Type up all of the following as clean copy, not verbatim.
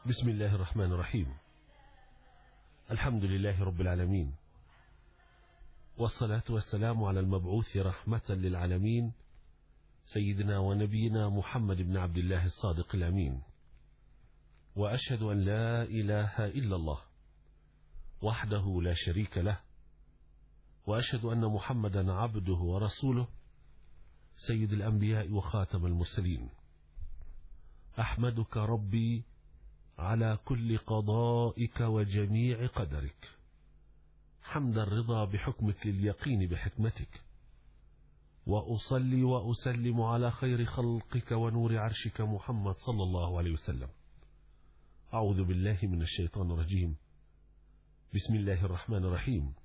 بسم الله الرحمن الرحيم. الحمد لله رب العالمين، والصلاة والسلام على المبعوث رحمة للعالمين سيدنا ونبينا محمد بن عبد الله الصادق الأمين. وأشهد أن لا إله إلا الله وحده لا شريك له، وأشهد أن محمدا عبده ورسوله سيد الأنبياء وخاتم المرسلين. أحمدك ربي على كل قضائك وجميع قدرك، حمد الرضا بحكمك لليقين بحكمتك، وأصلي وأسلم على خير خلقك ونور عرشك محمد صلى الله عليه وسلم. أعوذ بالله من الشيطان الرجيم. بسم الله الرحمن الرحيم.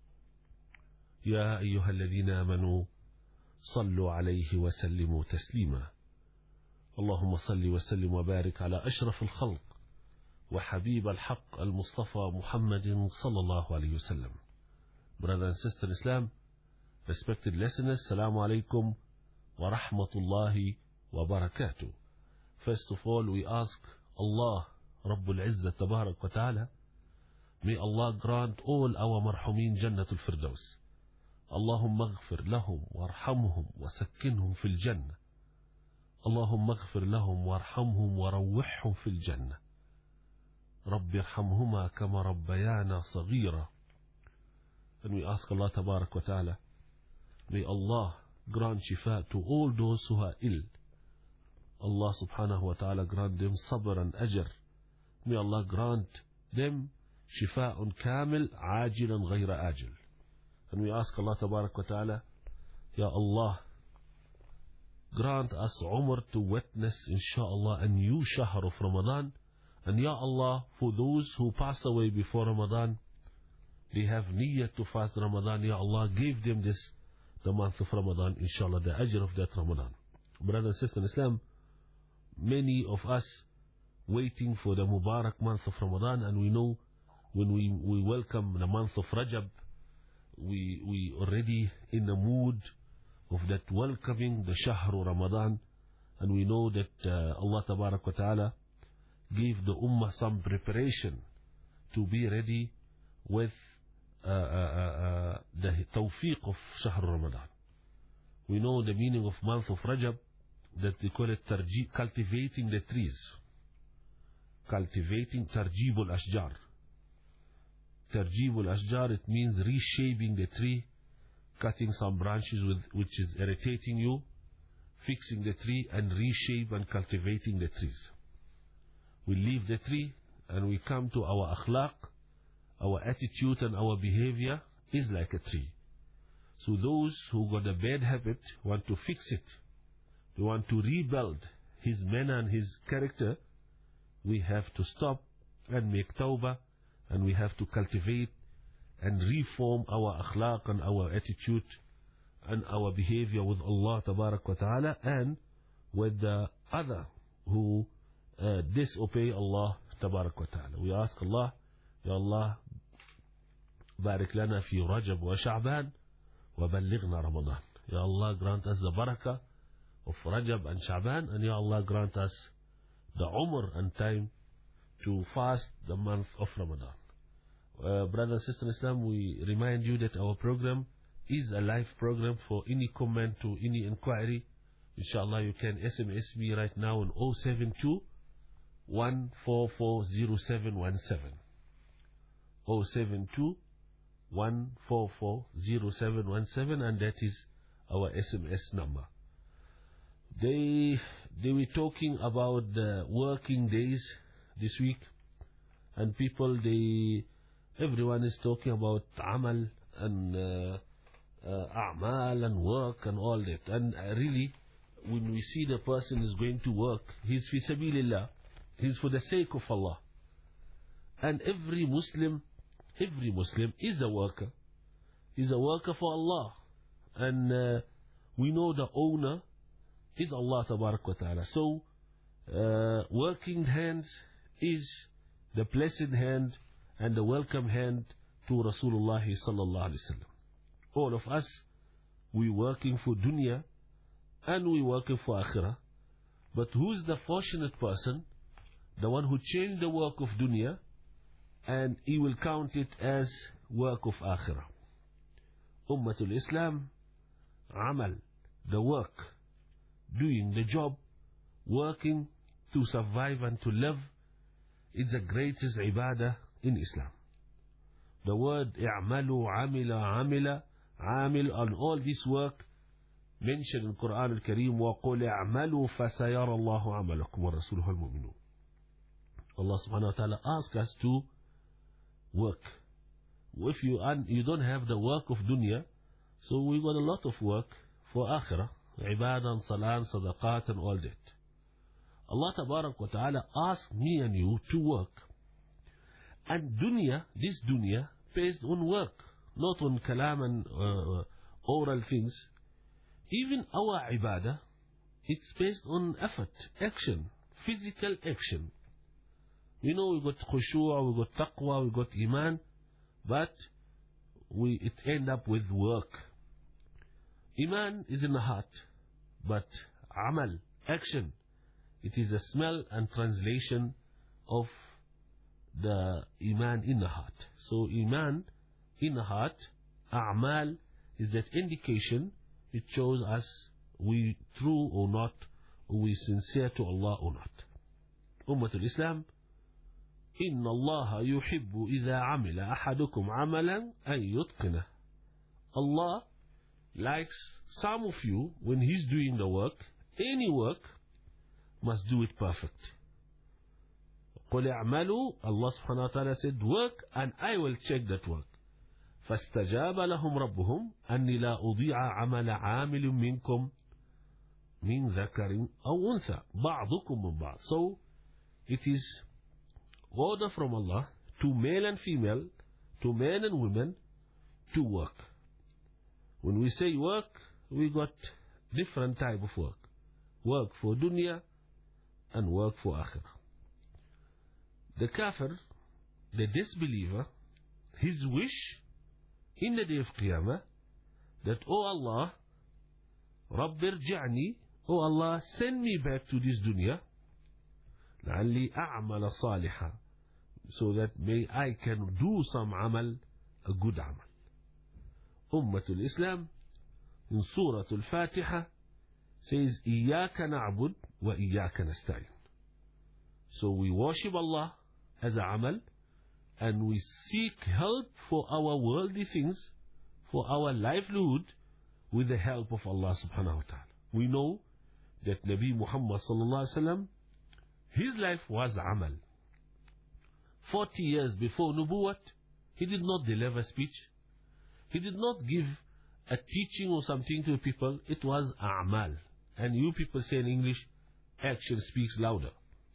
يا أيها الذين آمنوا صلوا عليه وسلموا تسليما. اللهم صل وسلم وبارك على أشرف الخلق وحبيب الحق المصطفى محمد صلى الله عليه وسلم. Brothers and sisters in Islam, respected listeners, Assalamu alaikum wa rahmatullahi wa barakatuh. First of all, we ask Allah Rabbul Izzah Tabarak wa Ta'ala, may Allah grant all our marhumin Jannatul Firdaus. Allahumma aghfir lahum warhamhum wa sakkinhum fil Jannah. Allahumma aghfir lahum warhamhum wa rawwihhum fil Jannah. Rabbi irhamhuma kama rabbayana saghira. And we ask Allah Tabarak wa Ta'ala, may Allah grant shifa to all those who are ill. Allah Subhanahu wa Ta'ala grant them sabr and ajr. May Allah grant them shifa'un kamil ajilan ghayra ajil. And we ask Allah Tabarak wa Ta'ala, Ya Allah, grant us umr to witness inshaAllah a new shahr of Ramadan. And Ya Allah, for those who pass away before Ramadan, they have niyyat to fast Ramadan. Ya Allah, give them the month of Ramadan, inshallah, the ajr of that Ramadan. Brothers and sisters in Islam, many of us waiting for the Mubarak month of Ramadan, and we know when we welcome the month of Rajab, we already in the mood of that welcoming the Shahru Ramadan, and we know that Allah Tabarak wa Ta'ala gave the Ummah some preparation to be ready with the tawfiq of Shahr Ramadan. We know the meaning of month of Rajab, that they call it cultivating the trees, cultivating tarjibul ashjar. Tarjibul ashjar, it means reshaping the tree, cutting some branches which is irritating you, fixing the tree and reshape and cultivating the trees. We leave the tree and we come to our akhlaq. Our attitude and our behavior is like a tree. So those who got a bad habit want to fix it, they want to rebuild his manner and his character. We have to stop and make tawbah, and we have to cultivate and reform our akhlaq and our attitude and our behavior with Allah Tabarak wa Ta'ala and with the other who disobey Allah Tabarak wa Ta'ala. We ask Allah, Ya Allah, barik lana fi Rajab wa Sha'ban wa ballighna Ramadan. Ya Allah, grant us the barakah of Rajab and Sha'ban, and Ya Allah, grant us the umr and time to fast the month of Ramadan. Brothers and sisters in Islam, we remind you that our program is a live program. For any comment to any inquiry, inshallah, you can SMS me right now on 072 1440717. 072 1440717, and that is our SMS number. They were talking about the working days this week, and everyone is talking about amal and a'mal and work and all that. And really, when we see the person is going to work, he's fi sabilillah, he's for the sake of Allah. And every Muslim is a worker. He's a worker for Allah. And we know the owner is Allah Tabarak wa Ta'ala. So working hands is the blessed hand and the welcome hand to Rasulullah sallallahu alaihi wasallam. All of us, we working for dunya and we working for akhirah. But who's the fortunate person the one who changed the work of dunya, and he will count it as work of akhirah. Ummatul Islam, amal, the work, doing the job, working to survive and to live, is the greatest ibadah in Islam. The word i'malu, amila, amila, amil, and all this work mentioned in Quran al-Kareem, وَقُلْ اعْمَلُوا فَسَيَرَ اللَّهُ عَمَلَكُمْ وَرَسُولُهُ الْمُؤْمِنُونَ. Allah subhanahu wa ta'ala asks us to work. If you don't have the work of dunya, so we got a lot of work for akhirah, ibadah, salah, sadaqat, and all that. Allah tabarak wa ta'ala asks me and you to work. And dunya, this dunya, based on work, not on kalam and oral things. Even our ibadah, it's based on effort, action, physical action. We know we got khushu', we got taqwa, we got iman, but it end up with work. Iman is in the heart, but amal, action, it is a smell and translation of the iman in the heart. So iman in the heart, a'mal, is that indication. It shows us we true or not, or we sincere to Allah or not. Ummatul Islam, إن الله يحب إذا عمل أحدكم عملا أن يتقنه. Allah likes some of you when He's doing the work, any work, must do it perfect. قل اعملوا, Allah subhanahu wa ta'ala said, work and I will check that work. فاستجاب لهم ربهم أني لا أضيع عمل عامل منكم من ذكر أو أنثى بعضكم من بعض. So it is order from Allah to male and female, to men and women, to work. When we say work, we got different type of work. Work for dunya and work for akhirah. The kafir, the disbeliever, his wish in the day of Qiyamah, that, oh Allah, Rabbir Ja'ni, oh Allah, send me back to this dunya, لعلي أعمل صالحا, so that may I can do some amal, a good amal. Ummatul Islam, in Surah Al-Fatiha, says, إياك نعبد وإياك نستعين. So we worship Allah as a amal, and we seek help for our worldly things, for our livelihood, with the help of Allah subhanahu wa ta'ala. We know that Nabi Muhammad sallallahu alaihi wasallam, his life was amal. 40 years before Nubuwat, he did not deliver speech. He did not give a teaching or something to people. It was a'mal. And you people say in English, action speaks louder.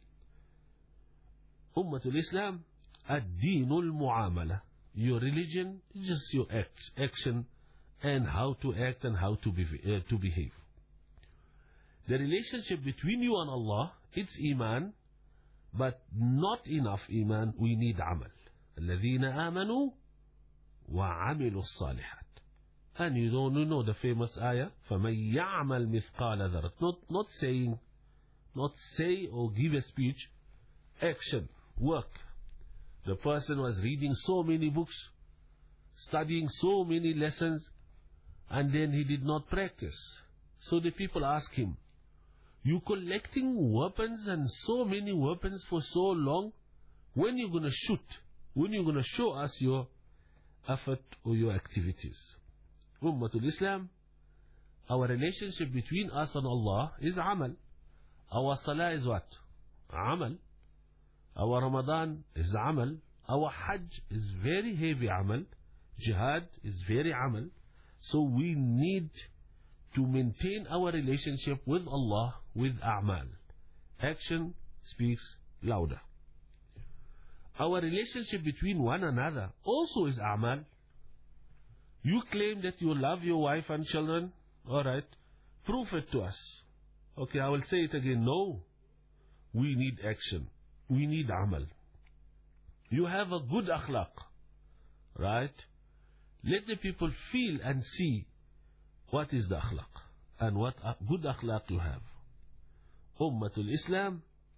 Ummatul Islam, ad-deenul mu'amala. Your religion is just your action and how to act and how to behave. The relationship between you and Allah, it's iman, but not enough iman. We need amal. الذين آمنوا وعملوا الصالحات. And you don't know the famous ayah, فَمَنْ يَعْمَلْ مِثْقَالَ ذَرَةٍ. Not say or give a speech, action, work. The person was reading so many books, studying so many lessons, and then he did not practice. So the people ask him, you collecting weapons and so many weapons for so long, when you going to shoot? When you going to show us your effort or your activities? Ummatul Islam, our relationship between us and Allah is amal. Our salah is what? Amal. Our Ramadan is amal. Our Hajj is very heavy amal. Jihad is very amal. So we need to maintain our relationship with Allah with a'mal. Action speaks louder. Our relationship between one another also is a'mal. You claim that you love your wife and children. Alright, prove it to us. Okay, I will say it again. No, we need action. We need amal. You have a good akhlaq, right? Let the people feel and see what is the akhlaq and what good akhlaq you have. Ummatul Islam,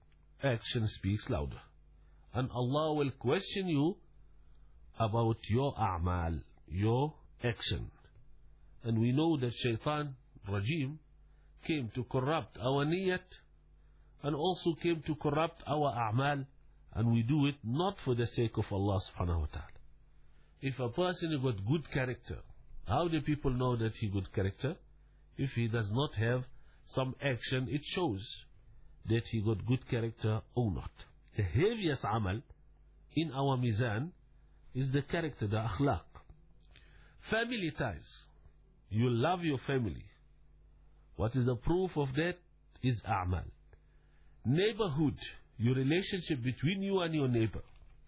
action speaks louder. And Allah will question you about your a'mal, your action. And we know that Shaitan Rajim came to corrupt our niyat and also came to corrupt our a'mal, and we do it not for the sake of Allah subhanahu wa ta'ala. If a person has got good character, how do people know that he good character? If he does not have some action, it shows that he got good character or not. The heaviest amal in our mizan is the character, the akhlaq. Family ties. You love your family. What is the proof of that is a'mal. Neighborhood, your relationship between you and your neighbor.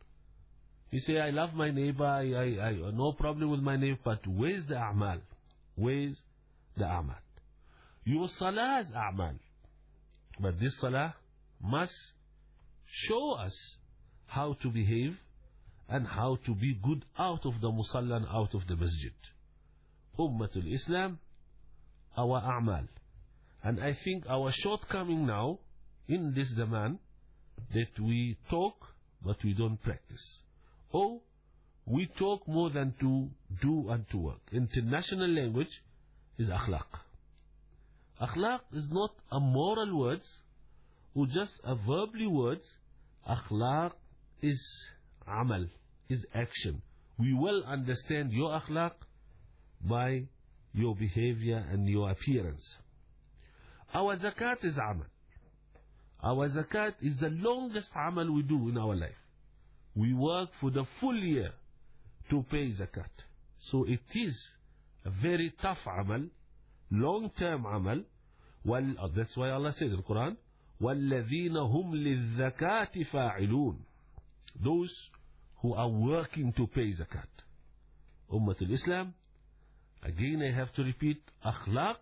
You say, I love my neighbor, I no problem with my neighbor, but where's the a'mal? Where's the a'mal? Your salah is a'mal. But this salah must show us how to behave and how to be good out of the musalla and out of the masjid. Ummatul Islam, our a'mal. And I think our shortcoming now in this zaman, that we talk but we don't practice. Or we talk more than to do and to work. International language is akhlaq. Akhlaq is not a moral words or just a verbally words. Akhlaq is amal, is action. We will understand your akhlaq by your behavior and your appearance. Our zakat is amal. Our zakat is the longest amal we do in our life. We work for the full year to pay zakat. So it is a very tough amal, long-term amal. That's why Allah said in the Quran, وَالَّذِينَ هُمْ لِلزَّكَاةِ فَاعِلُونَ. Those who are working to pay zakat. Ummatul Islam, again I have to repeat, akhlaq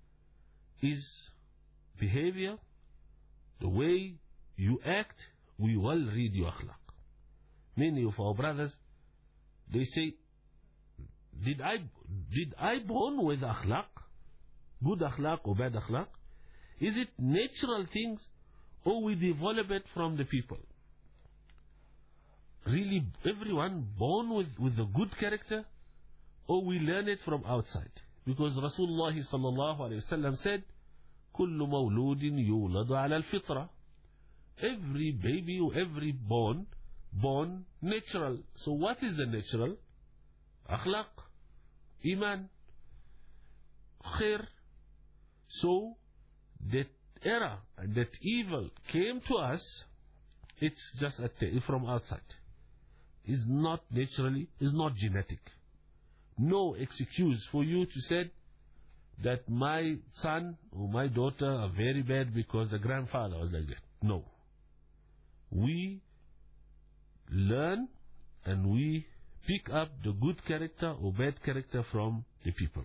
is behavior, the way you act. We will read your akhlaq. Many of our brothers, they say, did I born with akhlaq? Good akhlaq or bad akhlaq? Is it natural things or we develop it from the people? Really, everyone born with a good character, or we learn it from outside? Because Rasulullah sallallahu alayhi wa sallam said, كل مولود يولد على الفطرة. Every baby or every born natural. So what is the natural? Akhlaq, iman, khair. So that error and that evil came to us, it's just from outside. It's not naturally, it's not genetic. No excuse for you to say that my son or my daughter are very bad because the grandfather was like that. No. We learn and we pick up the good character or bad character from the people.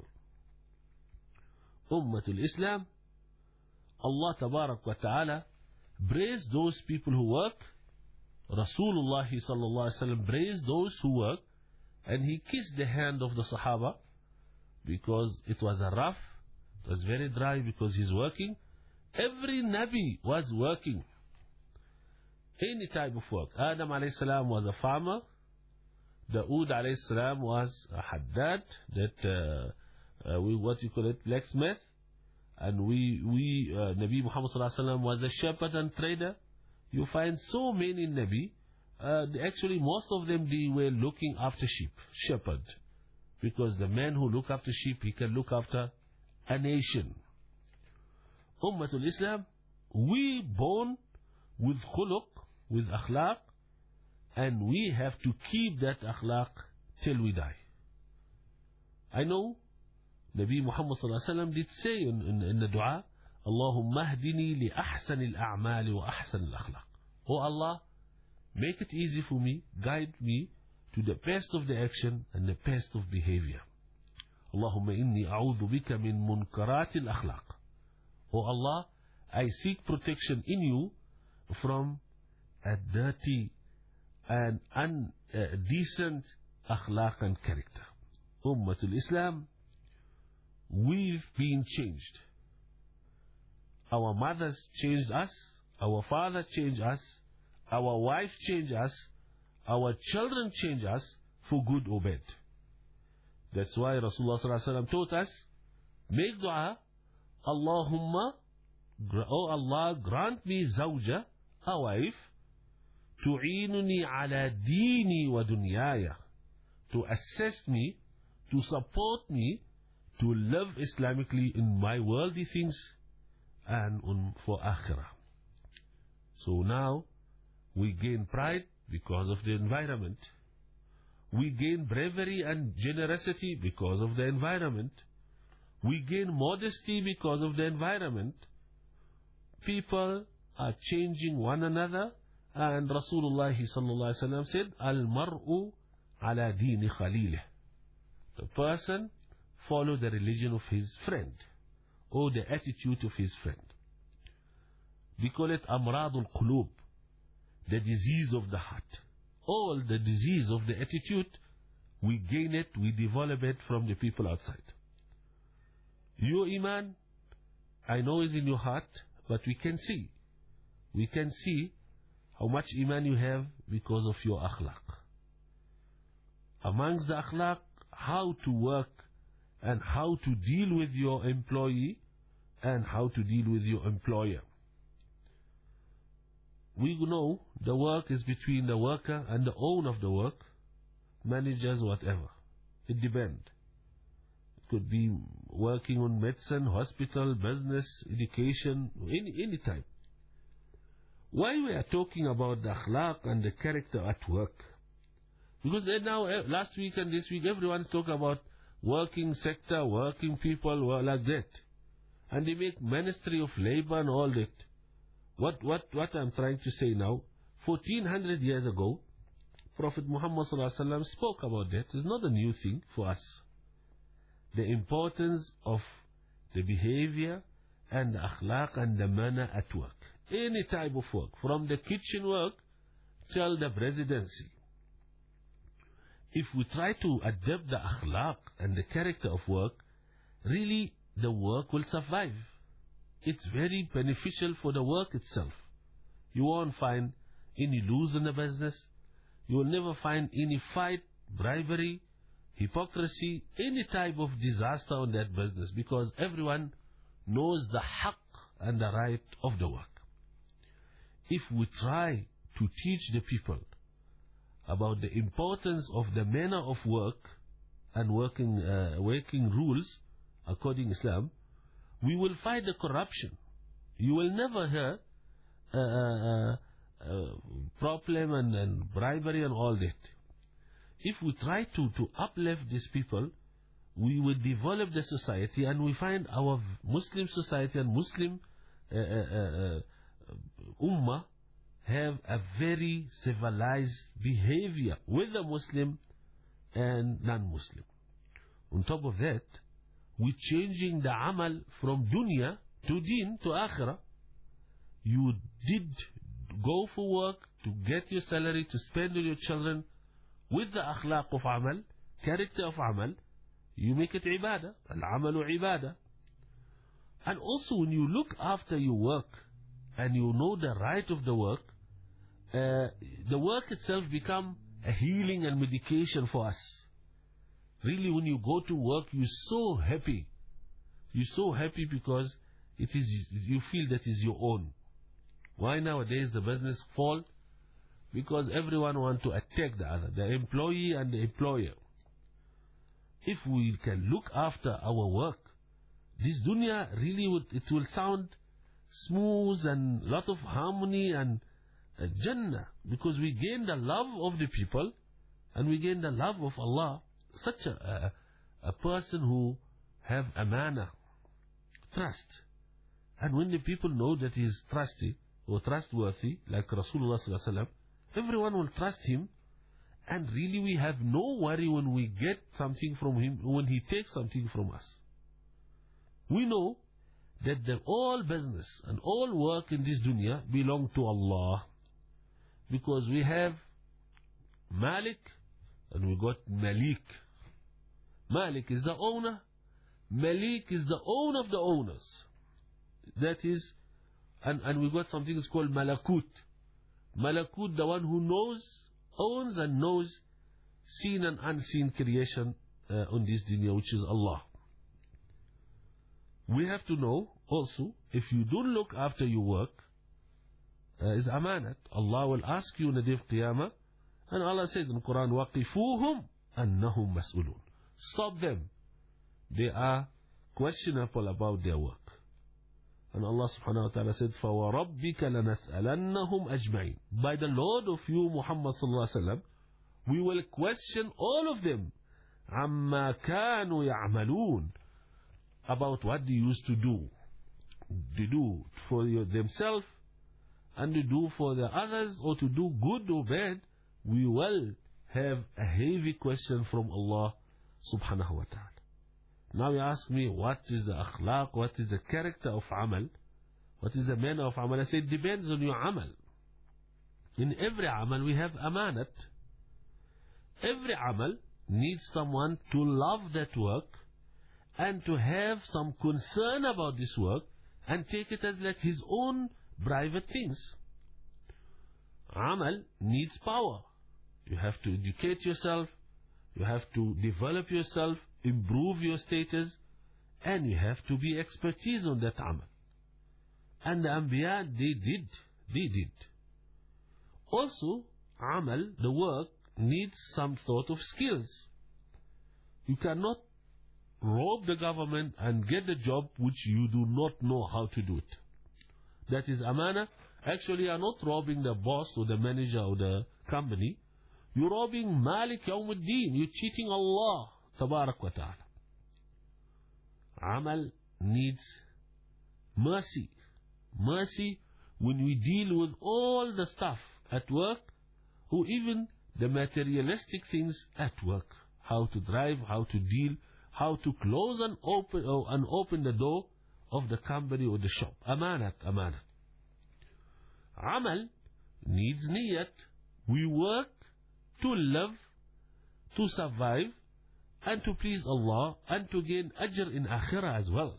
Ummatul Islam, Allah Tabarak wa Ta'ala praised those people who work. Rasulullah sallallahu alaihi wasallam praised those who work, and he kissed the hand of the Sahaba because it was a rough, it was very dry because he's working. Every Nabi was working. Any type of work. Adam alayhi salam was a farmer. Dawood alayhi salam was a haddad, that what you call it, blacksmith. And Nabi Muhammad sallallahu alaihi wasallam was a shepherd and trader. You find so many Nabi. Actually, most of them, they were looking after sheep, shepherd. Because the man who look after sheep, he can look after a nation. Ummatul Islam, we born with khuluq, with akhlaq, and we have to keep that akhlaq till we die. I know Nabi Muhammad sallallahu alaihi wasallam did say in the dua, Allahumma hdini li ahsan al-a'mal wa ahsan al-akhlaq. Oh Allah, make it easy for me, guide me to the best of the action and the best of behavior. Allahumma inni a'udhu bika min munkarat al-akhlaq. Oh Allah, I seek protection in you from a dirty and undecent akhlaq and character. Ummatul Islam, we've been changed. Our mothers changed us, our father change us, our wife change us, our children change us for good or bad. That's why Rasulullah sallallahu alaihi wasallam taught us, make dua, Allahumma, oh Allah, grant me zawja, a wife, tu'inuni ala dini wa dunyaya, to assist me, to support me, to live Islamically in my worldly things and for akhirah. So now we gain pride because of the environment. We gain bravery and generosity because of the environment. We gain modesty because of the environment. People are changing one another, and Rasulullah sallallahu alaihi wasallam said, "Al-mar'u ala dini khalilih." The person follow the religion of his friend, or the attitude of his friend. We call it amradul qulub, the disease of the heart. All the disease of the attitude, we gain it, we develop it from the people outside. Your iman, I know is in your heart, but we can see. We can see how much iman you have because of your akhlaq. Amongst the akhlaq, how to work and how to deal with your employee and how to deal with your employer. We know the work is between the worker and the owner of the work, managers, whatever. It depends. It could be working on medicine, hospital, business, education, any type. Why we are talking about the akhlaq and the character at work? Because now, last week and this week, everyone talk about working sector, working people, like that. And they make Ministry of Labor and all that. What I'm trying to say now, 1400 years ago, Prophet Muhammad ﷺ spoke about that. It's not a new thing for us. The importance of the behavior and the akhlaq and the manner at work. Any type of work, from the kitchen work till the presidency. If we try to adapt the akhlaq and the character of work, really the work will survive. It's very beneficial for the work itself. You won't find any lose in the business. You will never find any fight, bribery, hypocrisy, any type of disaster on that business, because everyone knows the haqq and the right of the work. If we try to teach the people about the importance of the manner of work and working rules according to Islam, we will fight the corruption. You will never hear problem and bribery and all that. If we try to uplift these people, we will develop the society, and we find our Muslim society and Muslim ummah have a very civilized behavior with the Muslim and non-Muslim. On top of that, we're changing the amal from dunya to deen to akhirah. You did go for work to get your salary to spend on your children with the akhlaq of amal, character of amal. You make it ibadah. Al-amalu ibadah. And also when you look after your work and you know the right of the work itself become a healing and medication for us. Really, when you go to work, you're so happy. You're so happy because you feel that is your own. Why nowadays the business fall? Because everyone wants to attack the other, the employee and the employer. If we can look after our work, this dunya really will sound smooth and lot of harmony and Jannah, because we gain the love of the people and we gain the love of Allah. Such a person who have amana, trust. And when the people know that he is trusty or trustworthy, like Rasulullah sallallahu alaihi wasallam, everyone will trust him, and really we have no worry when we get something from him, when he takes something from us. We know that all business and all work in this dunya belong to Allah, because we have Malik and we got Malik. Malik is the owner. Malik is the owner of the owners. That is And we got something that's called Malakut. Malakut, the one who owns and knows seen and unseen creation on this dunya, which is Allah. We have to know also, if you don't look after your work, is amanat. Allah will ask you on the day of Qiyamah, and Allah says in the Quran, وَقِفُوهُمْ أَنَّهُمْ مَسْئُولُونَ. Stop them. They are questionable about their work. And Allah subhanahu wa ta'ala said, فَوَرَبِّكَ لَنَسْأَلَنَّهُمْ أَجْمَعِينَ. By the Lord of you, Muhammad sallallahu alaihi wasallam, we will question all of them, عَمَّا كَانُوا يَعْمَلُونَ, about what they used to do. They do for themselves, and they do for the others, or to do good or bad. We will have a heavy question from Allah subhanahu wa ta'ala. Now you ask me, what is the akhlaq, what is the character of amal, what is the manner of amal? I say it depends on your amal. In every amal we have amanat. Every amal needs someone to love that work and to have some concern about this work and take it as like his own private things. Amal needs power. You have to educate yourself, you have to develop yourself, improve your status, and you have to be expertise on that amal. And the Anbiya, they did. Also, amal, the work, needs some sort of skills. You cannot rob the government and get the job which you do not know how to do it. That is amana. Actually, you are not robbing the boss or the manager or the company. You're robbing Malik Yawmuddin. You're cheating Allah Tabarak wa Ta'ala. Amal needs mercy. Mercy when we deal with all the stuff at work, or even the materialistic things at work. How to drive, how to deal, how to close and open the door of the company or the shop. Amanat. Amal needs niyat. We work to live, to survive, and to please Allah, and to gain ajr in akhirah as well.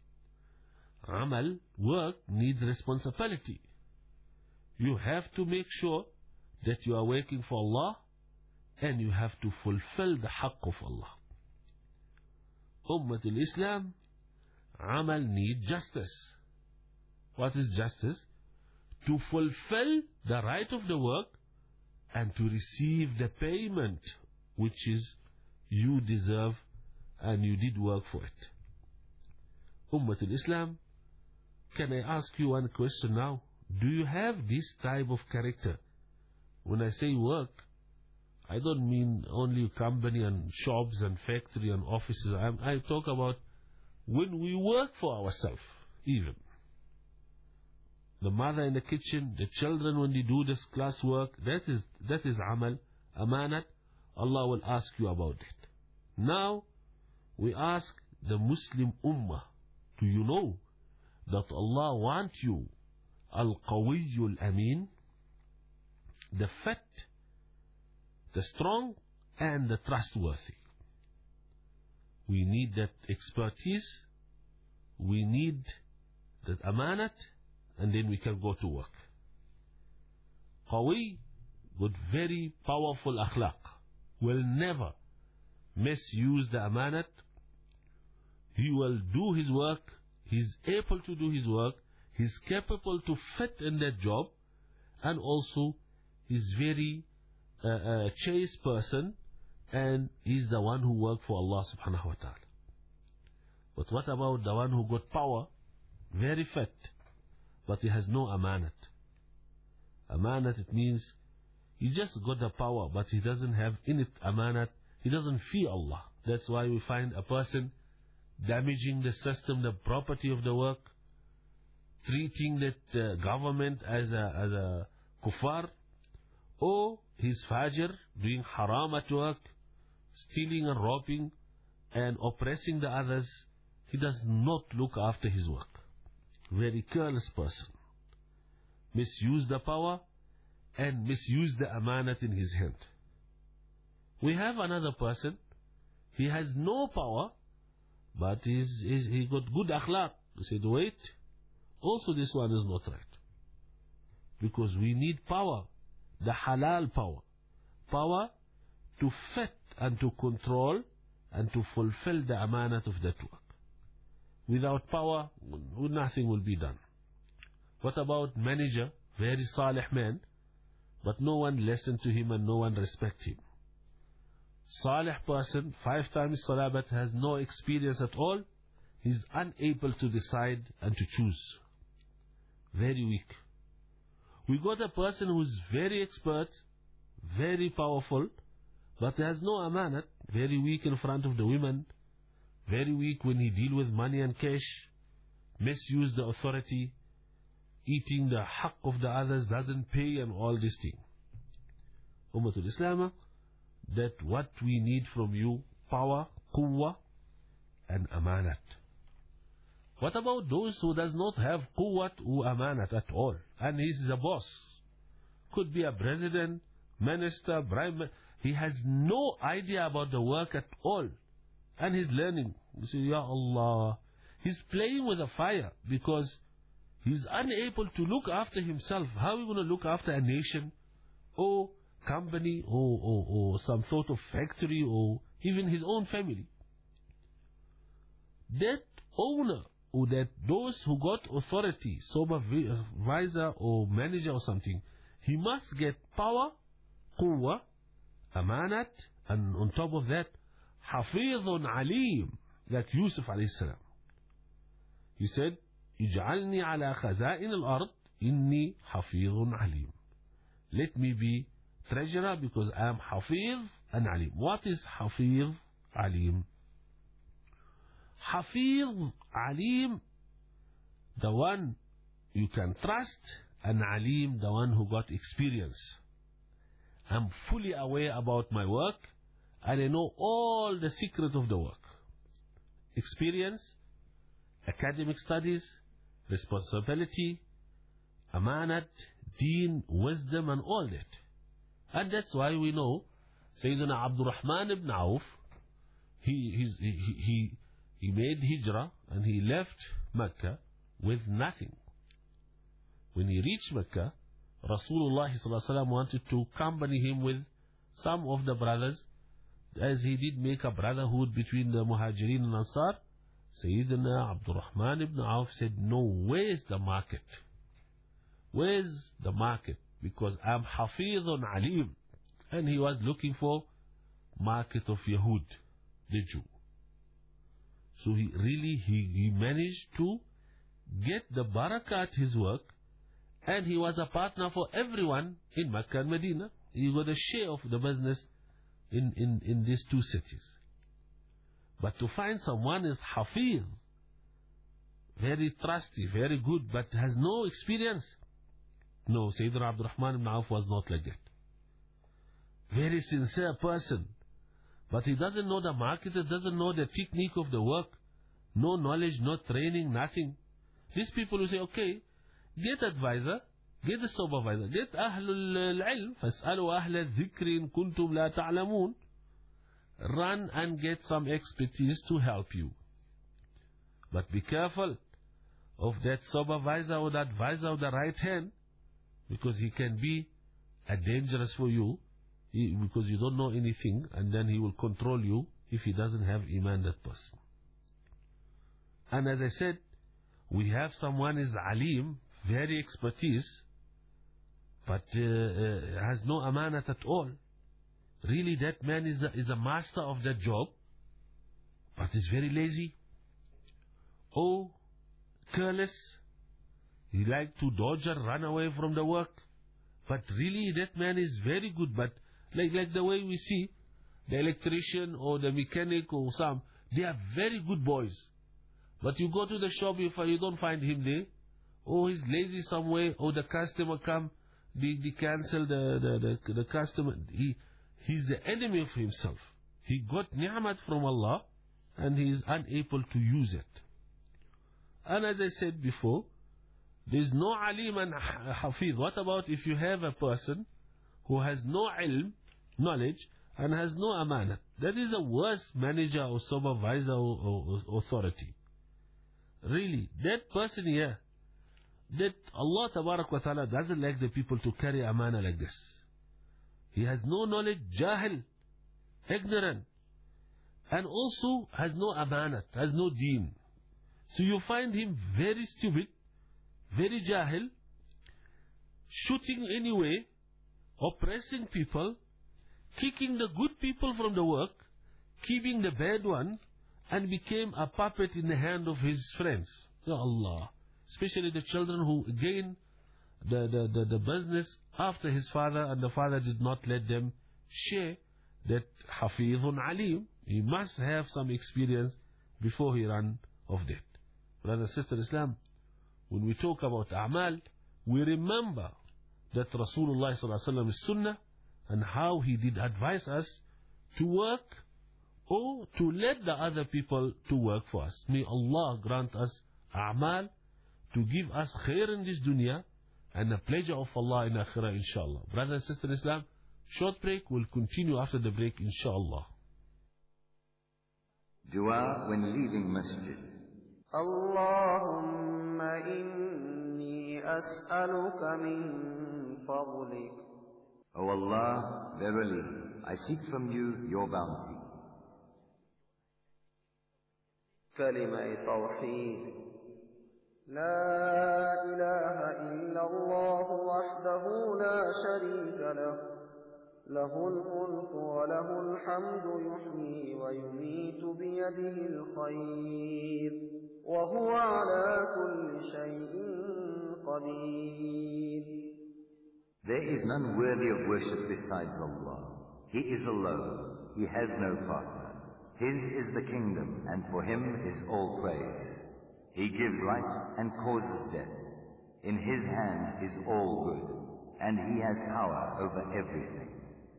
Amal, work, needs responsibility. You have to make sure that you are working for Allah, and you have to fulfill the haqq of Allah. Ummah al-Islam, amal needs justice. What is justice? To fulfill the right of the work and to receive the payment which is you deserve and you did work for it. Ummah al-Islam, can I ask you one question now? Do you have this type of character? When I say work, I don't mean only company and shops and factory and offices. I talk about when we work for ourselves, even. The mother in the kitchen, the children when they do this class work, that is amal, amanat. Allah will ask you about it. Now, we ask the Muslim Ummah, do you know that Allah wants you, Al-Qawiyyul Amin, the fit, the strong, and the trustworthy. We need that expertise, we need that amanat, and then we can go to work. Qawi, with very powerful akhlaq, will never misuse the amanat. He will do his work, he's able to do his work, he's capable to fit in that job, and also he's very chaste person, and he's the one who worked for Allah subhanahu wa ta'ala. But what about the one who got power, very fit, but he has no amanat? Amanat, it means he just got the power, but he doesn't have in it amanat. He doesn't fear Allah. That's why we find a person damaging the system, the property of the work, treating that government as a kuffar, or he's fajr, doing haram at work, stealing and robbing and oppressing the others. He does not look after his work. Very careless person. Misuse the power and misuse the amanat in his hand. We have another person, he has no power, but he got good akhlaq. He said, wait, Also this one is not right. Because we need power, the halal power. Power to fit and to control and to fulfill the amanat of that work. Without power, nothing will be done. What about manager, very salih man, but no one listens to him and no one respects him? Salih person, 5 times salah, but has no experience at all. He's unable to decide and to choose. Very weak. We got a person who's very expert, very powerful, but has no amanat, very weak in front of the women, very weak when he deal with money and cash, misuse the authority, eating the haqq of the others, doesn't pay, and all these things. Ummatul Islam, that what we need from you, power, quwwah, and amanat. What about those who does not have quwwat or amanat at all, and he's the boss? Could be a president, minister, prime minister. He has no idea about the work at all, and he's learning. You say, Ya Allah, he's playing with the fire because he's unable to look after himself. How are we going to look after a nation or company or some sort of factory or even his own family? That owner or that those who got authority, supervisor or manager or something, he must get power, quwwah, amanat, and on top of that, hafidhun alim, like Yusuf alayhi salam. He said, اجعلني على خزائن الأرض إني حفيظ عليم. Let me be treasurer because I am حفيظ and alim. What is حفيظ alim? حفيظ alim, the one you can trust, and alim, the one who got experience. I'm fully aware about my work and I know all the secret of the work. Experience, academic studies, responsibility, amanat, deen, wisdom, and all that. And that's why we know Sayyidina Abdul Rahman ibn Auf, he made hijrah and he left Mecca with nothing. When he reached Mecca, Rasulullah wanted to accompany him with some of the brothers, as he did make a brotherhood between the Muhajirin and Ansar. Sayyidina Abdul Rahman ibn Auf said, no, where's the market? Where's the market? Because I'm Hafidhun Alim. And he was looking for market of Yahud, the Jew. So he managed to get the barakat his work, and he was a partner for everyone in Mecca and Medina. He got a share of the business in these two cities. But to find someone is Hafiz, very trusty, very good, but has no experience. No, Sayyidina Abdul Rahman ibn Auf was not like that. Very sincere person, but he doesn't know the market, he doesn't know the technique of the work, no knowledge, no training, nothing. These people who say, okay, get advisor, get a supervisor, get Ahlul Ilm, فَاسْأَلُوا أَهْلَ الذِّكْرِ إِن كُنْتُمْ لَا تَعْلَمُونَ. Run and get some expertise to help you. But be careful of that supervisor or that advisor of the right hand, because he can be dangerous for you, because you don't know anything, and then he will control you if he doesn't have iman, that person. And as I said, we have someone is alim, very expertise, but has no amanat at all. Really, that man is a master of that job, but is very lazy. Oh, careless. He like to dodge or run away from the work. But really, that man is very good. But like the way we see, the electrician or the mechanic or some, they are very good boys. But you go to the shop, if you don't find him there, or he's lazy somewhere, or the customer come, they cancel the customer. He's the enemy of himself. He got ni'mat from Allah and he is unable to use it. And as I said before, there's no alim and hafiz. What about if you have a person who has no ilm, knowledge, and has no amanah? That is a worse manager or supervisor or authority. Really, that person here, that Allah Tabarak wa Ta'ala doesn't like the people to carry amana like this. He has no knowledge, jahil, ignorant, and also has no amanat, has no deen. So you find him very stupid, very jahil, shooting anyway, oppressing people, kicking the good people from the work, keeping the bad ones, and became a puppet in the hand of his friends. Ya Allah. Especially the children who gain the business after his father, and the father did not let them share that Hafidhun Alim. He must have some experience before he ran of that. Brother and sister Islam, when we talk about A'mal, we remember that Rasulullah ﷺ is Sunnah, and how he did advise us to work or to let the other people to work for us. May Allah grant us A'mal to give us khair in this dunya and the pleasure of Allah in akhirah, inshallah. Brother and sister Islam, short break, will continue after the break, inshallah. Dua when leaving masjid. Allahumma inni as'aluka min fadlik. O Allah, verily, I seek from you your bounty. Kalima tawheed. لا إله إلا الله وحده لا شريك له له الملك وله الحمد يحيي ويميت بيده الخير وهو على كل شيء قدير. There is none worthy of worship besides Allah. He is alone. He has no partner. His is the kingdom, and for him is all praise. He gives life and causes death. In his hand is all good, and he has power over everything.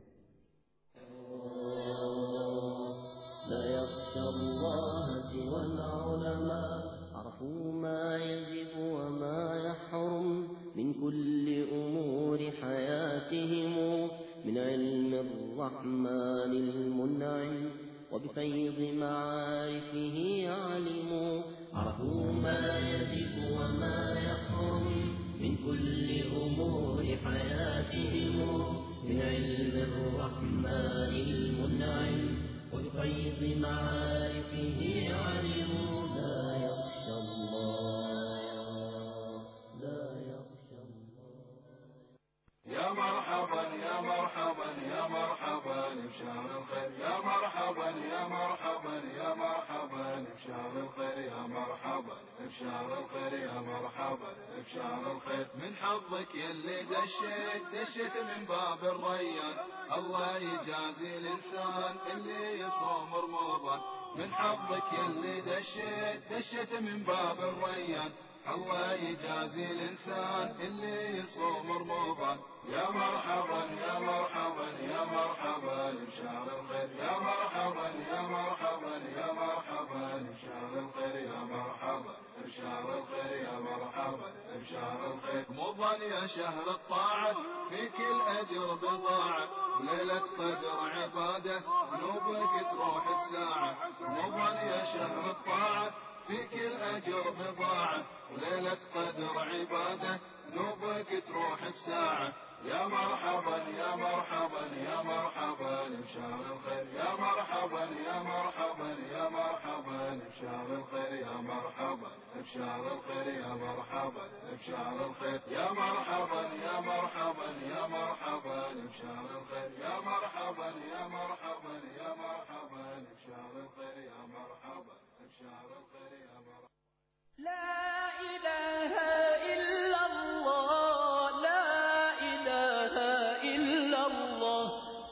لا يخشى الله سوى العلماء عرفوا ما يجب وما يحرم من كل أمور حياتهم من علم الرحمن المنعم وبفيض معارفه علموا عرفوا ما يجب وما يحرم من كل أمور حياتهم من علم الرحمن المنعم وبفيض معارفه علموا لا يخشى الله لا يخشى الله. يا مرحبا يا مرحبا يا مرحبا بشهر الخير يا مرحبا يا مرحبا يا مرحبا بشهر الخير يا مرحبا بشهر الخير يا مرحبا بشهر الخير. من حظك يلي دشيت من باب الريان الله يجازي الإنسان اللي يصوم رمضان. من حظك يلي دشيت من باب الريان الله يجازي الإنسان اللي يصوم رمضان. يا مرحبا يا مرحبا يا مرحبا بشهر الخير يا مرحبا يا مرحبا يا مرحبا بشهر الخير يا مرحبا بشهر الخير يا مرحبا بشهر الخير. رمضان يا شهر الطاعة فيك الأجر بضاعة وليلة قدر عبادة ذنوبك تروح بساعة. رمضان يا شهر الطاعة فيك الأجر بضاعة وليلة قدر عبادة ذنوبك تروح بساعة. يا مرحبا يا مرحبا يا مرحبا بشهر الخير يا مرحبا يا مرحبا يا مرحبا بشهر الخير يا مرحبا بشهر الخير يا مرحبا بشهر الخير. يا مرحبا يا مرحبا يا مرحبا بشهر الخير يا مرحبا يا مرحبا يا مرحبا بشهر الخير يا مرحبا بشهر الخير يا مرحبا. لا إله إلا الله لا إله إلا الله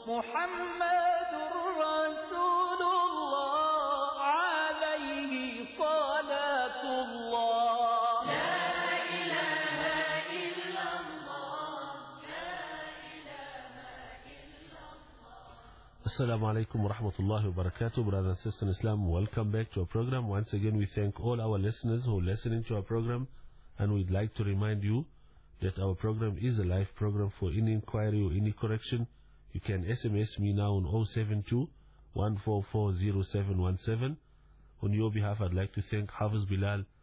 محمد رسول الله عليه صلاة الله. لا إله إلا الله لا إله إلا الله. Assalamu alaikum wa rahmatullahi wa barakatuh. Brothers and sisters in Islam, welcome back to our program. Once again, we thank all our listeners who are listening to our program, and we'd like to remind you that our program is a live program. For any inquiry or any correction, you can SMS me now on 072-144-0717. On your behalf, I'd like to thank Hafiz Bilal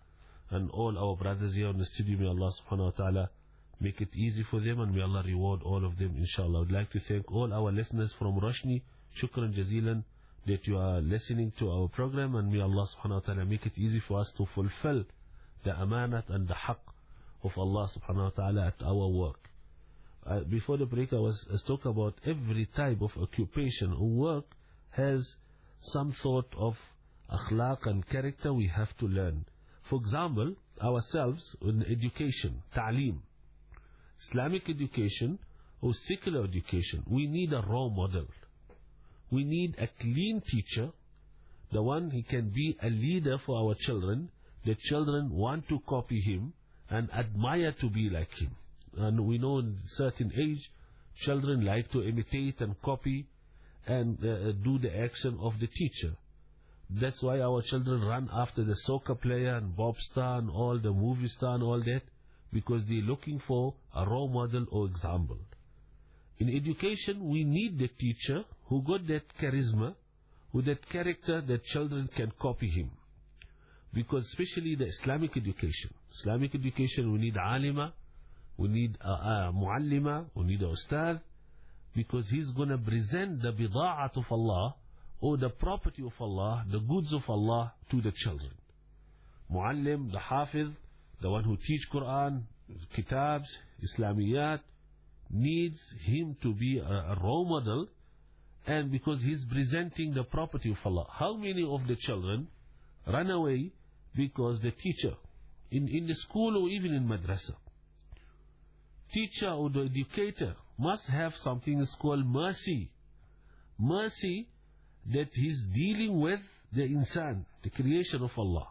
and all our brothers here in the studio, may Allah subhanahu wa ta'ala make it easy for them, and may Allah reward all of them, inshallah. I would like to thank all our listeners from Roshni. Shukran jazilan that you are listening to our program, and may Allah subhanahu wa ta'ala make it easy for us to fulfill the amanat and the haqq of Allah subhanahu wa ta'ala at our work. Before the break, I was talking about every type of occupation or work has some sort of akhlaq and character we have to learn. For example, ourselves in education, ta'aleem, Islamic education or secular education, we need a role model. We need a clean teacher, the one he can be a leader for our children. The children want to copy him and admire to be like him. And we know in certain age, children like to imitate and copy and do the action of the teacher. That's why our children run after the soccer player and Bob Star and all the movie star and all that, because they're looking for a role model or example. In education, we need the teacher who got that charisma, with that character that children can copy him. Because especially the Islamic education, we need alima, we need a muallima, we need a ustad, because he's going to present the bida'at of Allah, or the property of Allah, the goods of Allah to the children. Muallim, the hafiz, the one who teach Quran, kitabs, Islamiyat, needs him to be a role model, and because he's presenting the property of Allah. How many of the children run away because the teacher, in the school or even in madrasa, teacher or the educator must have something that's called mercy. Mercy that he's dealing with the insan, the creation of Allah.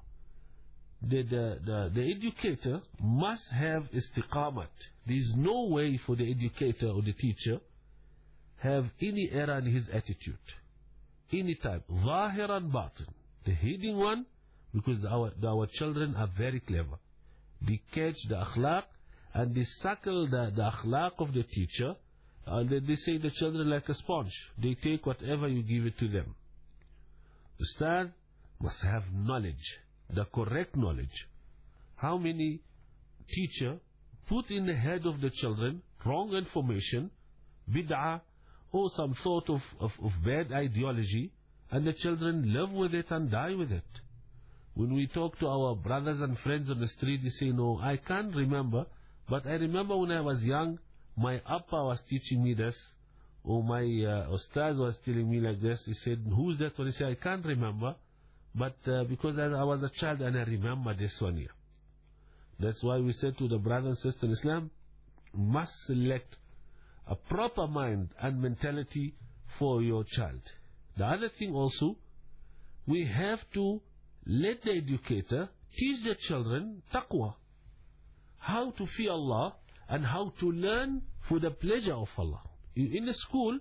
The educator must have istiqamat. There is no way for the educator or the teacher have any error in his attitude, any type, zahir and batin. The hidden one, because our children are very clever. They catch the akhlaq and they suckle the akhlaq of the teacher, and they say the children like a sponge. They take whatever you give it to them. The ustad must have knowledge, the correct knowledge. How many teacher put in the head of the children wrong information, bid'ah, or some sort of bad ideology, and the children live with it and die with it. When we talk to our brothers and friends on the street, they say, no, I can't remember, but I remember when I was young, my appa was teaching me this, or my ustaz was telling me like this. He said, who's that one? He said, I can't remember, but because I was a child and I remember this one here. That's why we said to the brothers and sisters in Islam, must select a proper mind and mentality for your child. The other thing also, we have to let the educator teach the children taqwa, how to fear Allah and how to learn for the pleasure of Allah. In the school,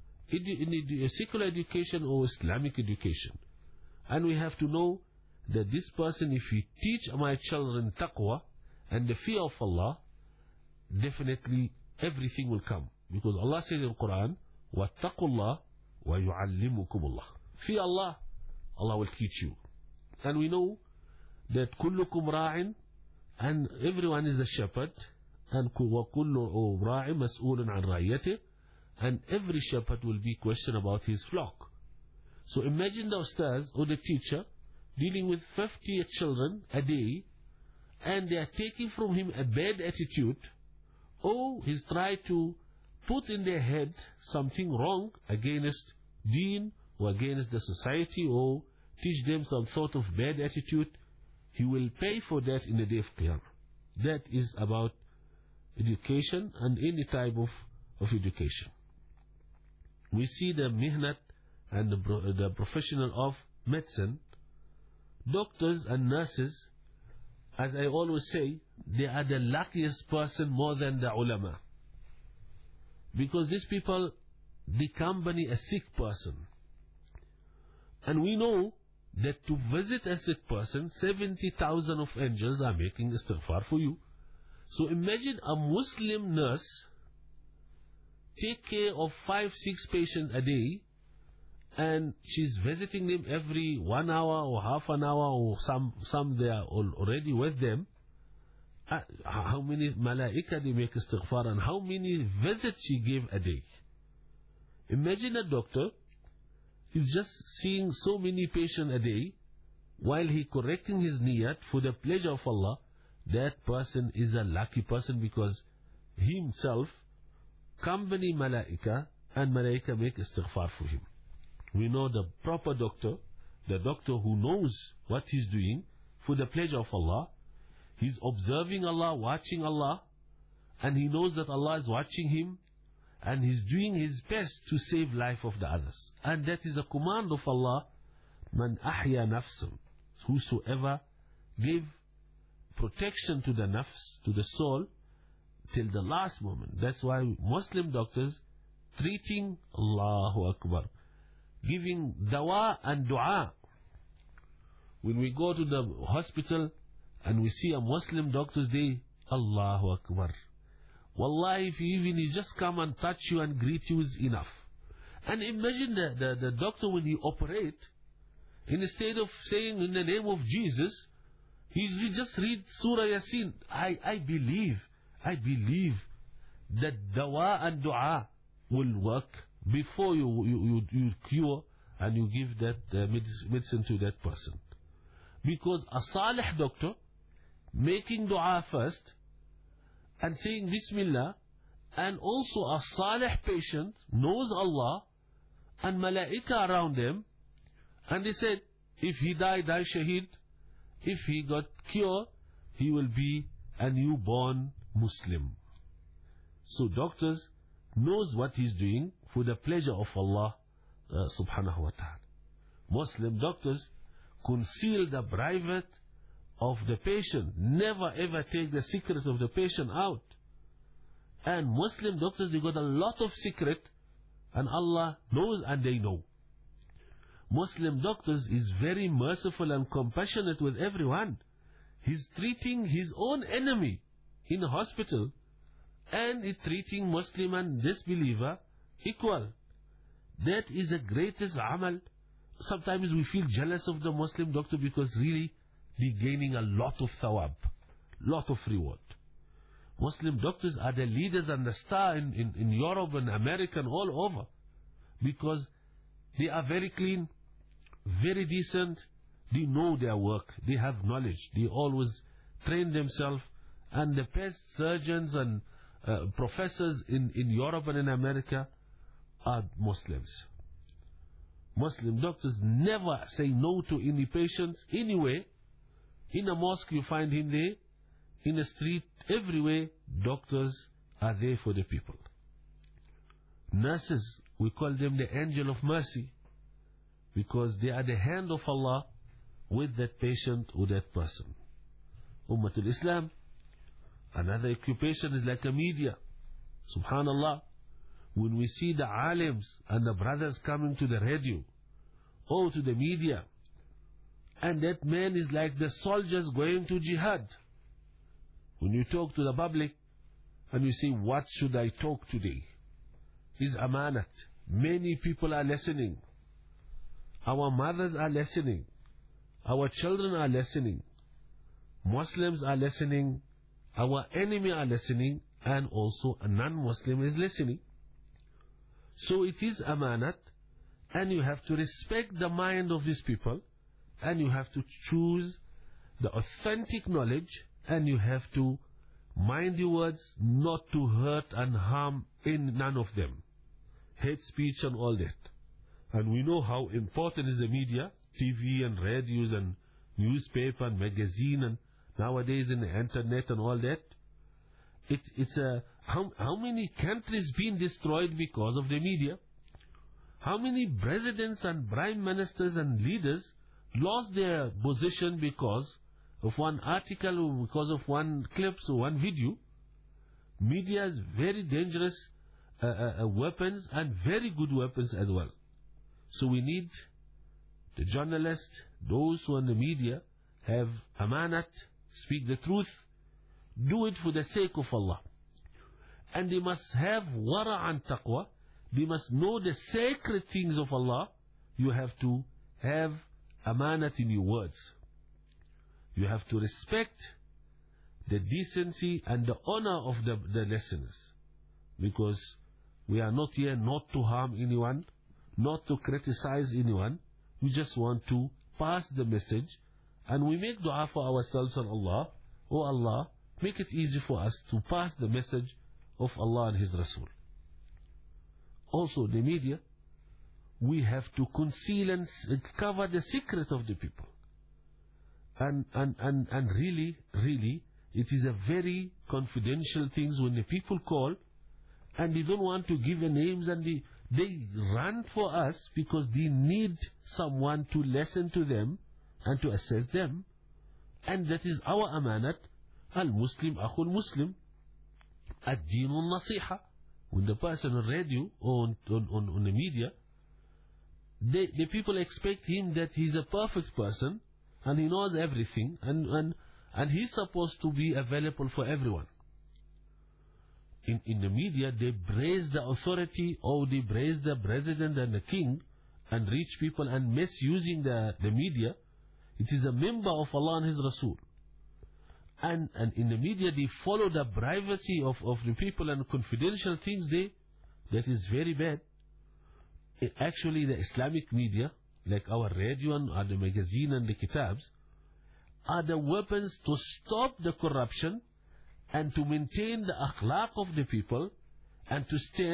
in the secular education or Islamic education, and we have to know that this person, if he teach my children taqwa and the fear of Allah, definitely everything will come. Because Allah said in the Quran, وَاتَّقُوا اللَّهِ وَيُعَلِّمُكُمُ اللَّهِ. Fear Allah, Allah will teach you. And we know that كُلُّكُمْ رَاعٍ, and everyone is a shepherd, and وَكُلُّ رَاعٍ مَسْئُولٌ عَنْ رَعِيَّتِهِ, and every shepherd will be questioned about his flock. So imagine the ustaz or the teacher dealing with 50 children a day, and they are taking from him a bad attitude, or he's tried to put in their head something wrong against deen or against the society, or teach them some sort of bad attitude. He will pay for that in the day of Qiyamah. That is about education and any type of education. We see the mihnat and the professional of medicine, doctors and nurses. As I always say, they are the luckiest person more than the ulama. Because these people, they accompany a sick person. And we know that to visit a sick person, 70,000 of angels are making istighfar for you. So imagine a Muslim nurse take care of 5-6 patients a day, and she's visiting them every 1 hour or half an hour, or some they are already with them. How many malaika they make istighfar, and how many visits she gave a day. Imagine a doctor is just seeing so many patients a day, while he correcting his niyat for the pleasure of Allah. That person is a lucky person, because himself company malaika, and malaika make istighfar for him. We know the proper doctor, the doctor who knows what he's doing for the pleasure of Allah. He's observing Allah, watching Allah, and he knows that Allah is watching him, and he's doing his best to save life of the others. And that is a command of Allah, Man ahya nafsam, whosoever gave protection to the nafs, to the soul, till the last moment. That's why Muslim doctors treating, Allahu Akbar, giving dawa and dua. When we go to the hospital and we see a Muslim doctor, they, Allahu Akbar. Wallahi, if he just come and touch you and greet you is enough. And imagine the doctor when he operate, instead of saying in the name of Jesus, he just read Surah Yasin. I believe that dawa and dua will work before you cure and you give that medicine to that person. Because a salih doctor making dua first and saying Bismillah, and also a salih patient knows Allah and malaika around them, and they said if he die shaheed, if he got cure, he will be a newborn Muslim. So doctors knows what he's doing for the pleasure of Allah subhanahu wa ta'ala. Muslim doctors conceal the private of the patient, never ever take the secret of the patient out. And Muslim doctors, they got a lot of secret, and Allah knows and they know. Muslim doctors is very merciful and compassionate with everyone. He's treating his own enemy in a hospital, and he's treating Muslim and disbeliever equal. That is the greatest amal. Sometimes we feel jealous of the Muslim doctor because really they're gaining a lot of thawab, lot of reward. Muslim doctors are the leaders and the star in Europe and America and all over, because they are very clean, very decent, they know their work, they have knowledge, they always train themselves, and the best surgeons and professors in Europe and in America are Muslims. Muslim doctors never say no to any patients anywhere. In a mosque you find him there, in the street, everywhere, doctors are there for the people. Nurses, we call them the angel of mercy, because they are the hand of Allah with that patient or that person. Ummatul Islam, another occupation is like a media. Subhanallah, when we see the alims and the brothers coming to the radio or to the media, and that man is like the soldiers going to jihad. When you talk to the public and you say, what should I talk today? Is amanat. Many people are listening. Our mothers are listening. Our children are listening. Muslims are listening. Our enemy are listening. And also a non-Muslim is listening. So it is amanat. And you have to respect the mind of these people. And you have to choose the authentic knowledge. And you have to mind your words, not to hurt and harm in none of them. Hate speech and all that. And we know how important is the media, TV and radios and newspaper and magazine, and nowadays in the internet and all that. It's how many countries being destroyed because of the media? How many presidents and prime ministers and leaders lost their position because of one article or because of one clip or one video? Media is very dangerous weapons and very good weapons as well. So we need the journalists, those who are in the media, have amanat, speak the truth, do it for the sake of Allah. And they must have wara and taqwa. They must know the sacred things of Allah, you have to have amanat in your words. You have to respect the decency and the honor of the listeners. Because we are not here not to harm anyone, not to criticize anyone. We just want to pass the message, and we make dua for ourselves and Allah. Oh Allah, make it easy for us to pass the message of Allah and His Rasul. Also, the media, we have to conceal and cover the secret of the people. And really, it is a very confidential thing when the people call and they don't want to give the names, and they run for us because they need someone to listen to them and to assess them. And that is our amanat. Al-Muslim akhul Muslim. Ad-Deenun Nasiha. When the person on radio or on the media, the people expect him that he's a perfect person and he knows everything, and he's supposed to be available for everyone. In the media, they praise the authority, or they praise the president and the king, and rich people, and misusing the media. It is a member of Allah and His Rasul. And in the media, they follow the privacy of the people and confidential things. That is very bad. Actually, the Islamic media, like our radio and the magazine and the kitabs, are the weapons to stop the corruption and to maintain the akhlaq of the people, and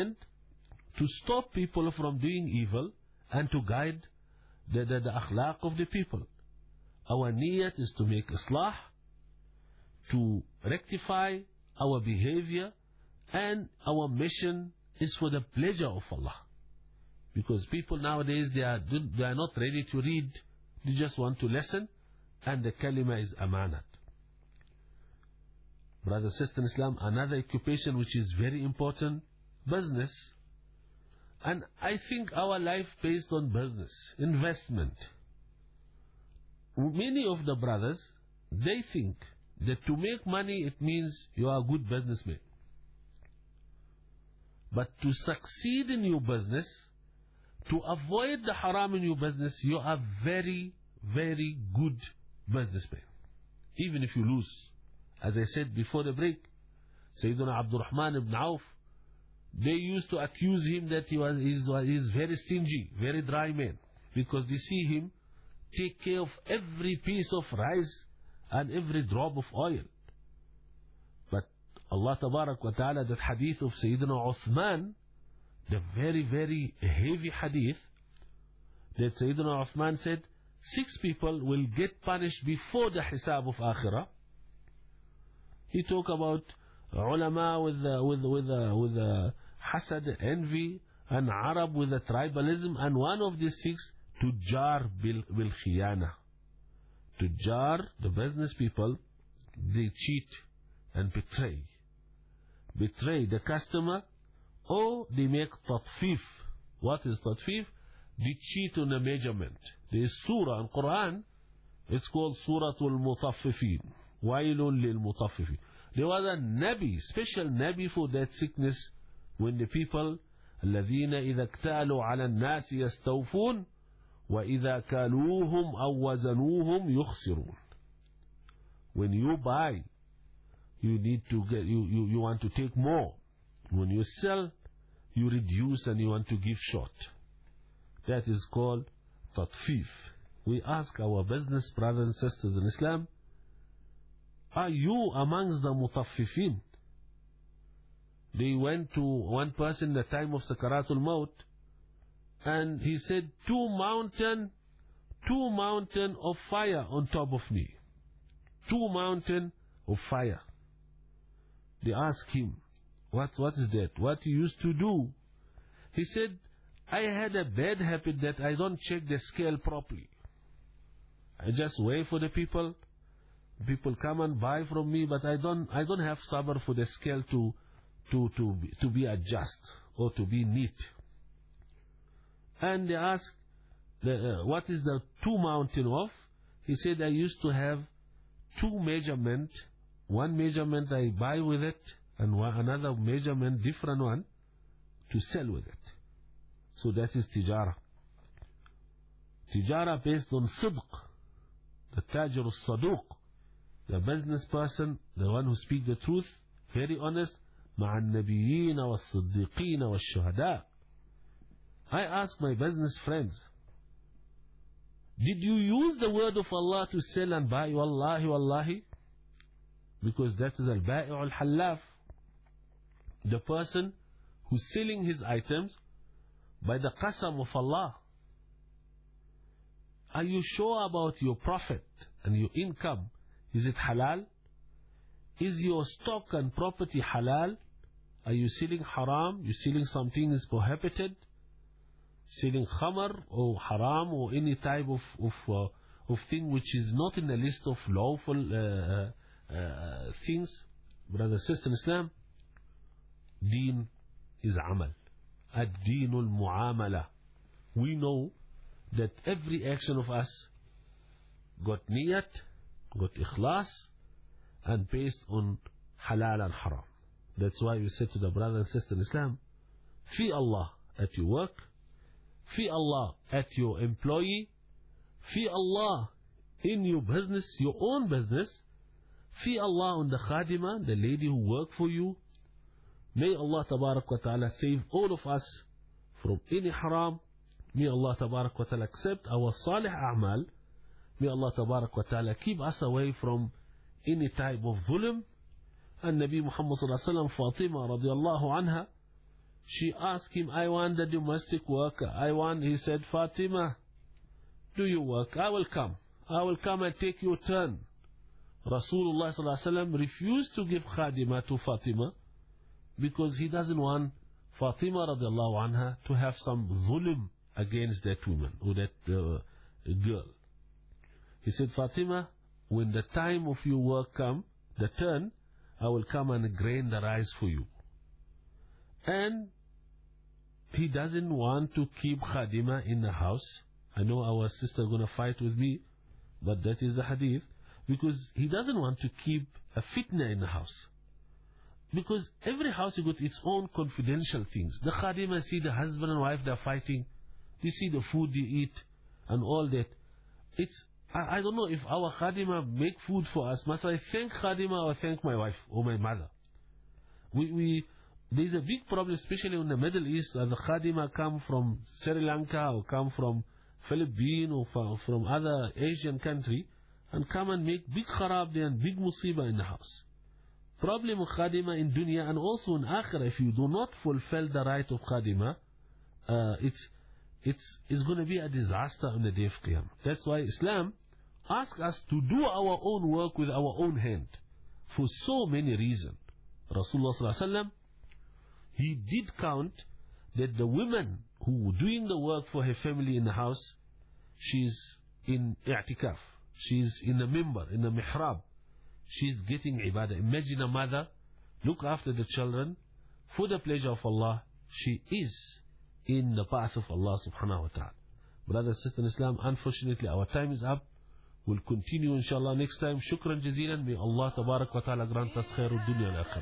to stop people from doing evil, and to guide the akhlaq of the people. Our niyat is to make islah, to rectify our behavior, and our mission is for the pleasure of Allah. Because people nowadays, they are not ready to read, they just want to listen, and the kalima is amanat. Brothers and sisters in Islam, another occupation which is very important, business. And I think our life based on business, investment. Many of the brothers, they think that to make money, it means you are a good businessman. But to succeed in your business, to avoid the haram in your business, you are very, very good businessman. Even if you lose. As I said before the break, Sayyidina Abdul Rahman ibn Auf, they used to accuse him that he's very stingy, very dry man, because they see him take care of every piece of rice and every drop of oil. But Allah Tabarak wa Ta'ala, that hadith of Sayyidina Uthman, the very, very heavy hadith, that Sayyidina Uthman said, 6 people will get punished before the hisab of Akhirah. He talk about ulama with hasad, envy, and Arab with the tribalism, and one of these 6, Tujjar bil khiyana. Tujjar, the business people, they cheat and betray the customer, or they make tatfif. What is tatfif? They cheat on a measurement. There is surah in Quran, it's called Suratul Mutaffifin. Wailun lil Mutaffifin. There was a Nabi, special Nabi for that sickness, when the people, الذين إذا اكتالوا على الناس يستوفون وإذا كالوهم أو وزنوهم يخسرون. When you buy, you need to get, you want to take more. When you sell, you reduce and you want to give short. That is called tatfif. We ask our business brothers and sisters in Islam, are you amongst the mutaffifin? They went to one person at the time of Sakaratul Maut, and he said, two mountain of fire on top of me. 2 mountain of fire. They asked him, what is that? What you used to do? He said, I had a bad habit that I don't check the scale properly. I just wait for the people. People come and buy from me, but I don't have sabr for the scale to be adjust or to be neat. And they asked, what is the 2 mountain of? He said, I used to have 2 measurement. One measurement I buy with it, and another measurement, different one, to sell with it. So that is tijara. Tijara based on sidq, the tajir al-saduq, the business person, the one who speaks the truth, very honest, مع النبيين والصديقين والشهداء. I ask my business friends, did you use the word of Allah to sell and buy? Wallahi, wallahi. Because that is al-ba'i' al-hallaf. The person who's selling his items by the qasam of Allah. Are you sure about your profit and your income? Is it halal? Is your stock and property halal? Are you selling haram? You selling something is prohibited? Selling khamar or haram or any type of thing which is not in the list of lawful things? Brother, sister in Islam, deen is amal. Ad-deen al-mu'amala. We know that every action of us got niyat, got ikhlas, and based on halal and haram. That's why we said to the brother and sister in Islam, fear Allah at your work, fear Allah at your employee, fear Allah in your business, your own business, fear Allah on the khadima, the lady who work for you. May Allah tabarak wa ta'ala save all of us from any haram. May Allah tabarak wa ta'ala accept our salih a'mal. May Allah tabarak wa ta'ala keep us away from any type of zulm. And Nabi Muhammad sallallahu alaihi wasallam, Fatima radiallahu anha, she asked him, I want the domestic worker. He said, Fatima, do you work? I will come and take your turn. Rasulullah sallallahu alaihi wasallam refused to give khadima to Fatima because he doesn't want Fatima radiallahu anha to have some zulm against that woman or that girl. He said, Fatima, when the time of your work come, the turn, I will come and grain the rice for you. And he doesn't want to keep khadima in the house. I know our sister is going to fight with me, but that is the hadith. Because he doesn't want to keep a fitna in the house. Because every house has got its own confidential things. The khadima see the husband and wife, they're fighting. You see the food you eat and all that. I don't know if our khadima make food for us. Must I thank khadima or thank my wife or my mother? There's a big problem, especially in the Middle East, that the khadima come from Sri Lanka or come from Philippines or from other Asian country and come and make big kharab there and big musibah in the house. Problem of khadima in dunya and also in akhirah, if you do not fulfill the right of khadima, it's going to be a disaster on the day of Qiyam. That's why Islam asks us to do our own work with our own hand for so many reasons. Rasulullah sallallahu alaihi wasallam, he did count that the woman who were doing the work for her family in the house, she's in i'tikaf, she's in the mimbar, in the mihrab, she's getting ibadah. Imagine a mother look after the children for the pleasure of Allah. She is in the path of Allah subhanahu wa ta'ala. Brothers and sisters in Islam, unfortunately our time is up. We'll continue inshallah next time. Shukran jazeelan. May Allah tabarak wa ta'ala grant us khairul dunya al akhirah.